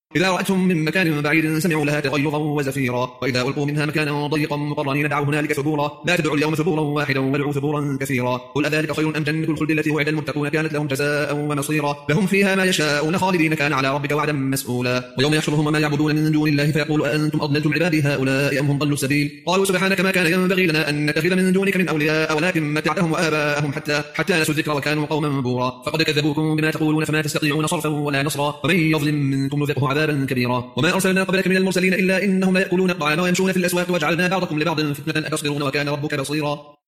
إذا رأتهم من مكان بعيد سمعوا لها تغيظا وزفيرا وإذا ألقوا منها مكانا ضيقا مقرنين دعوا هنالك ثبورا لا تدعوا اليوم ثبورا واحدا وادعوا ثبورا كثيرا قل أذلك خير أم جنة الخلد التي وعد المتقون كانت لهم جزاء ومصيرا لهم فيها ما يشاءون خالدين كان على ربك وعدا مسئولا ويوم يحشرهم وما يعبدون من دون الله فيقول أأنتم أضللتم عبادي هؤلاء أم هم ضلوا السبيل قالوا سبحانك ما كان ينبغي لنا أن نتخذ من دونك من أولياء ولكن متعتهم وآباءهم حتى نسوا الذكر وكانوا قوما بورا فقد كذبوكم بما تقولون فما تستطيعون صرفا ولا نصرا ومن يظلم منكم نذقه عذابا كبيرا وما أرسلنا قبلك من المرسلين إلا إنهم لا يأكلون الطعام ويمشون في الأسواق وجعلنا بعضكم لبعض فتنة أتصبرون وكان ربك بصيرا